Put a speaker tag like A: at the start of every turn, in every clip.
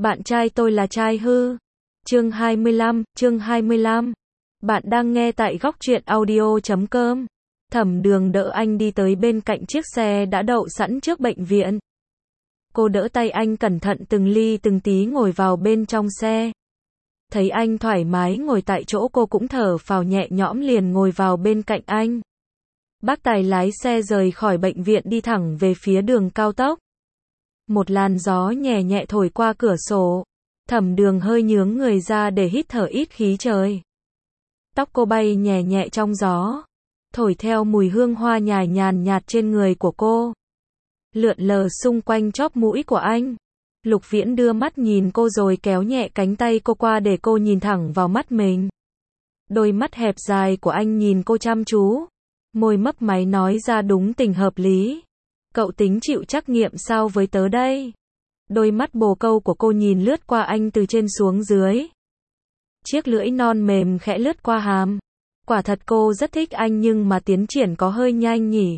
A: Bạn trai tôi là trai hư. Chương 25. Bạn đang nghe tại góc truyện audio.com. Thẩm Đường đỡ anh đi tới bên cạnh chiếc xe đã đậu sẵn trước bệnh viện. Cô đỡ tay anh cẩn thận từng ly từng tí ngồi vào bên trong xe. Thấy anh thoải mái ngồi tại chỗ, cô cũng thở phào nhẹ nhõm liền ngồi vào bên cạnh anh. Bác tài lái xe rời khỏi bệnh viện đi thẳng về phía đường cao tốc. Một làn gió nhẹ nhẹ thổi qua cửa sổ. Thẩm Đường hơi nhướng người ra để hít thở ít khí trời. Tóc cô bay nhẹ nhẹ trong gió, thổi theo mùi hương hoa nhàn nhạt trên người của cô, lượn lờ xung quanh chóp mũi của anh. Lục Viễn đưa mắt nhìn cô rồi kéo nhẹ cánh tay cô qua để cô nhìn thẳng vào mắt mình. Đôi mắt hẹp dài của anh nhìn cô chăm chú, môi mấp máy nói ra đúng tình hợp lý. Cậu tính chịu trắc nghiệm sao với tớ đây? Đôi mắt bồ câu của cô nhìn lướt qua anh từ trên xuống dưới. Chiếc lưỡi non mềm khẽ lướt qua hàm. Quả thật cô rất thích anh, nhưng mà tiến triển có hơi nhanh nhỉ.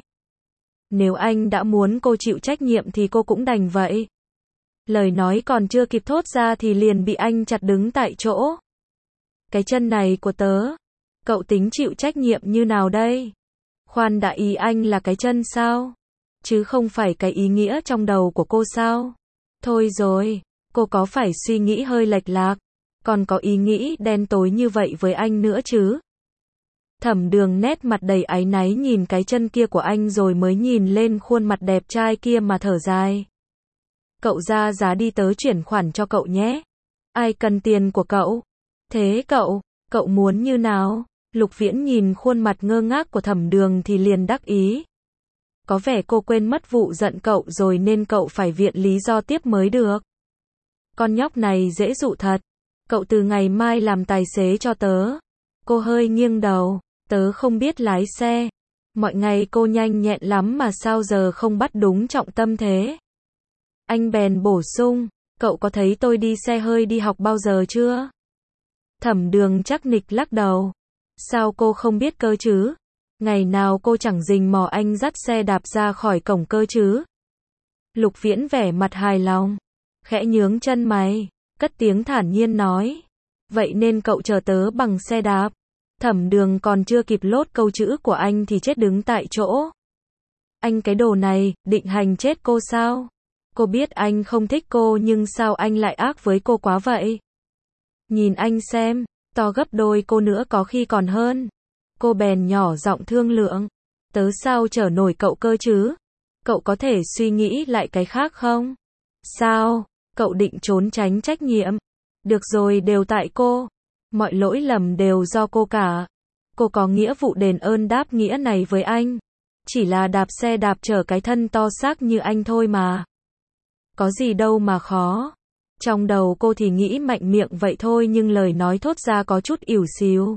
A: Nếu anh đã muốn cô chịu trách nhiệm thì cô cũng đành vậy. Lời nói còn chưa kịp thốt ra thì liền bị anh chặt đứng tại chỗ. Cái chân này của tớ, cậu tính chịu trách nhiệm như nào đây? Khoan đã, ý anh là cái chân sao? Chứ không phải cái ý nghĩa trong đầu của cô sao? Thôi rồi, cô có phải suy nghĩ hơi lệch lạc, còn có ý nghĩ đen tối như vậy với anh nữa chứ? Thẩm Đường nét mặt đầy áy náy nhìn cái chân kia của anh rồi mới nhìn lên khuôn mặt đẹp trai kia mà thở dài. Cậu ra giá đi, tớ chuyển khoản cho cậu nhé. Ai cần tiền của cậu? Thế cậu muốn như nào? Lục Viễn nhìn khuôn mặt ngơ ngác của Thẩm Đường thì liền đắc ý. Có vẻ cô quên mất vụ giận cậu rồi nên cậu phải viện lý do tiếp mới được. Con nhóc này dễ dụ thật. Cậu từ ngày mai làm tài xế cho tớ. Cô hơi nghiêng đầu. Tớ không biết lái xe. Mọi ngày cô nhanh nhẹn lắm mà sao giờ không bắt đúng trọng tâm thế? Anh bèn bổ sung. Cậu có thấy tôi đi xe hơi đi học bao giờ chưa? Thẩm Đường chắc nịch lắc đầu. Sao cô không biết cơ chứ? Ngày nào cô chẳng rình mò anh dắt xe đạp ra khỏi cổng cơ chứ? Lục Viễn vẻ mặt hài lòng, khẽ nhướng chân mày, cất tiếng thản nhiên nói. Vậy nên cậu chờ tớ bằng xe đạp. Thẩm Đường còn chưa kịp lốt câu chữ của anh thì chết đứng tại chỗ. Anh cái đồ này, định hành chết cô sao? Cô biết anh không thích cô nhưng sao anh lại ác với cô quá vậy? Nhìn anh xem, to gấp đôi cô nữa có khi còn hơn. Cô bèn nhỏ giọng thương lượng. Tớ sao chở nổi cậu cơ chứ? Cậu có thể suy nghĩ lại cái khác không? Sao? Cậu định trốn tránh trách nhiệm? Được rồi, đều tại cô. Mọi lỗi lầm đều do cô cả. Cô có nghĩa vụ đền ơn đáp nghĩa này với anh. Chỉ là đạp xe đạp chở cái thân to xác như anh thôi mà. Có gì đâu mà khó. Trong đầu cô thì nghĩ mạnh miệng vậy thôi nhưng lời nói thốt ra có chút ỉu xìu.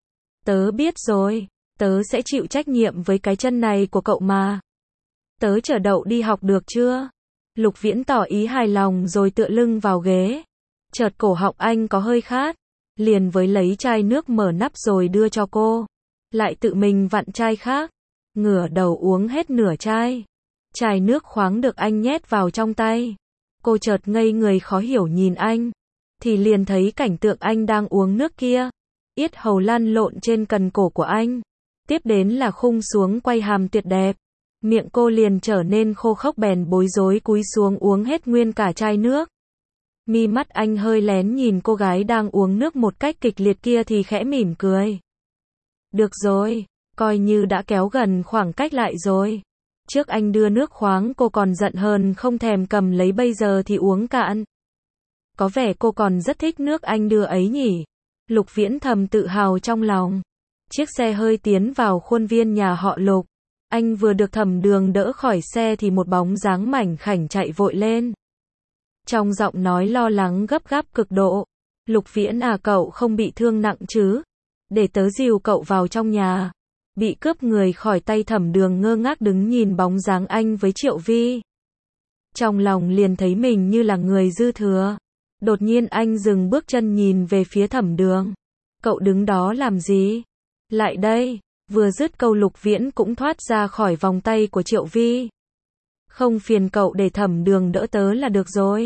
A: Tớ biết rồi, tớ sẽ chịu trách nhiệm với cái chân này của cậu mà. Tớ chở đậu đi học được chưa? Lục Viễn tỏ ý hài lòng rồi tựa lưng vào ghế. Chợt cổ họng anh có hơi khát, liền với lấy chai nước mở nắp rồi đưa cho cô. Lại tự mình vặn chai khác, ngửa đầu uống hết nửa chai. Chai nước khoáng được anh nhét vào trong tay. Cô chợt ngây người khó hiểu nhìn anh, thì liền thấy cảnh tượng anh đang uống nước kia. Yết hầu lăn lộn trên cần cổ của anh. Tiếp đến là khung xuống quay hàm tuyệt đẹp. Miệng cô liền trở nên khô khốc bèn bối rối cúi xuống uống hết nguyên cả chai nước. Mi mắt anh hơi lén nhìn cô gái đang uống nước một cách kịch liệt kia thì khẽ mỉm cười. Được rồi, coi như đã kéo gần khoảng cách lại rồi. Trước anh đưa nước khoáng cô còn giận hờn không thèm cầm lấy, bây giờ thì uống cạn. Có vẻ cô còn rất thích nước anh đưa ấy nhỉ? Lục Viễn thầm tự hào trong lòng. Chiếc xe hơi tiến vào khuôn viên nhà họ Lục. Anh vừa được Thẩm Đường đỡ khỏi xe thì một bóng dáng mảnh khảnh chạy vội lên. Trong giọng nói lo lắng gấp gáp cực độ. Lục Viễn à, cậu không bị thương nặng chứ? Để tớ dìu cậu vào trong nhà. Bị cướp người khỏi tay Thẩm Đường ngơ ngác đứng nhìn bóng dáng anh với Triệu Vi. Trong lòng liền thấy mình như là người dư thừa. Đột nhiên anh dừng bước chân nhìn về phía Thẩm Đường. Cậu đứng đó làm gì? Lại đây. Vừa dứt câu Lục Viễn cũng thoát ra khỏi vòng tay của Triệu Vi. Không phiền cậu, để Thẩm Đường đỡ tớ là được rồi.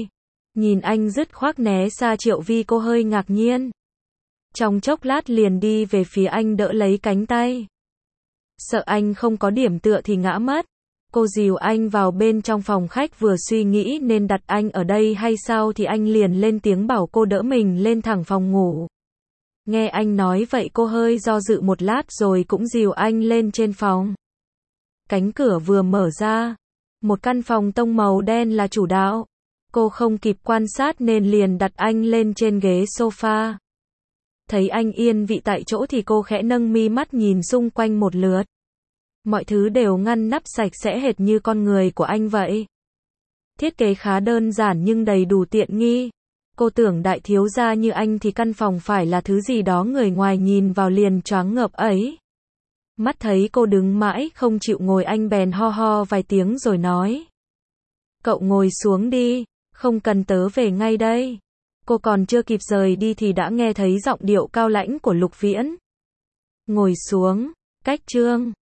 A: Nhìn anh dứt khoát né xa Triệu Vi, cô hơi ngạc nhiên. Trong chốc lát liền đi về phía anh, đỡ lấy cánh tay. Sợ anh không có điểm tựa thì ngã mất. Cô dìu anh vào bên trong phòng khách, vừa suy nghĩ nên đặt anh ở đây hay sao thì anh liền lên tiếng bảo cô đỡ mình lên thẳng phòng ngủ. Nghe anh nói vậy cô hơi do dự một lát rồi cũng dìu anh lên trên phòng. Cánh cửa vừa mở ra, một căn phòng tông màu đen là chủ đạo. Cô không kịp quan sát nên liền đặt anh lên trên ghế sofa. Thấy anh yên vị tại chỗ thì cô khẽ nâng mi mắt nhìn xung quanh một lượt. Mọi thứ đều ngăn nắp sạch sẽ hệt như con người của anh vậy. Thiết kế khá đơn giản nhưng đầy đủ tiện nghi. Cô tưởng đại thiếu gia như anh thì căn phòng phải là thứ gì đó người ngoài nhìn vào liền choáng ngợp ấy. Mắt thấy cô đứng mãi không chịu ngồi, anh bèn ho ho vài tiếng rồi nói. Cậu ngồi xuống đi, không cần, tớ về ngay đây. Cô còn chưa kịp rời đi thì đã nghe thấy giọng điệu cao lãnh của Lục Viễn. Ngồi xuống, cách chương.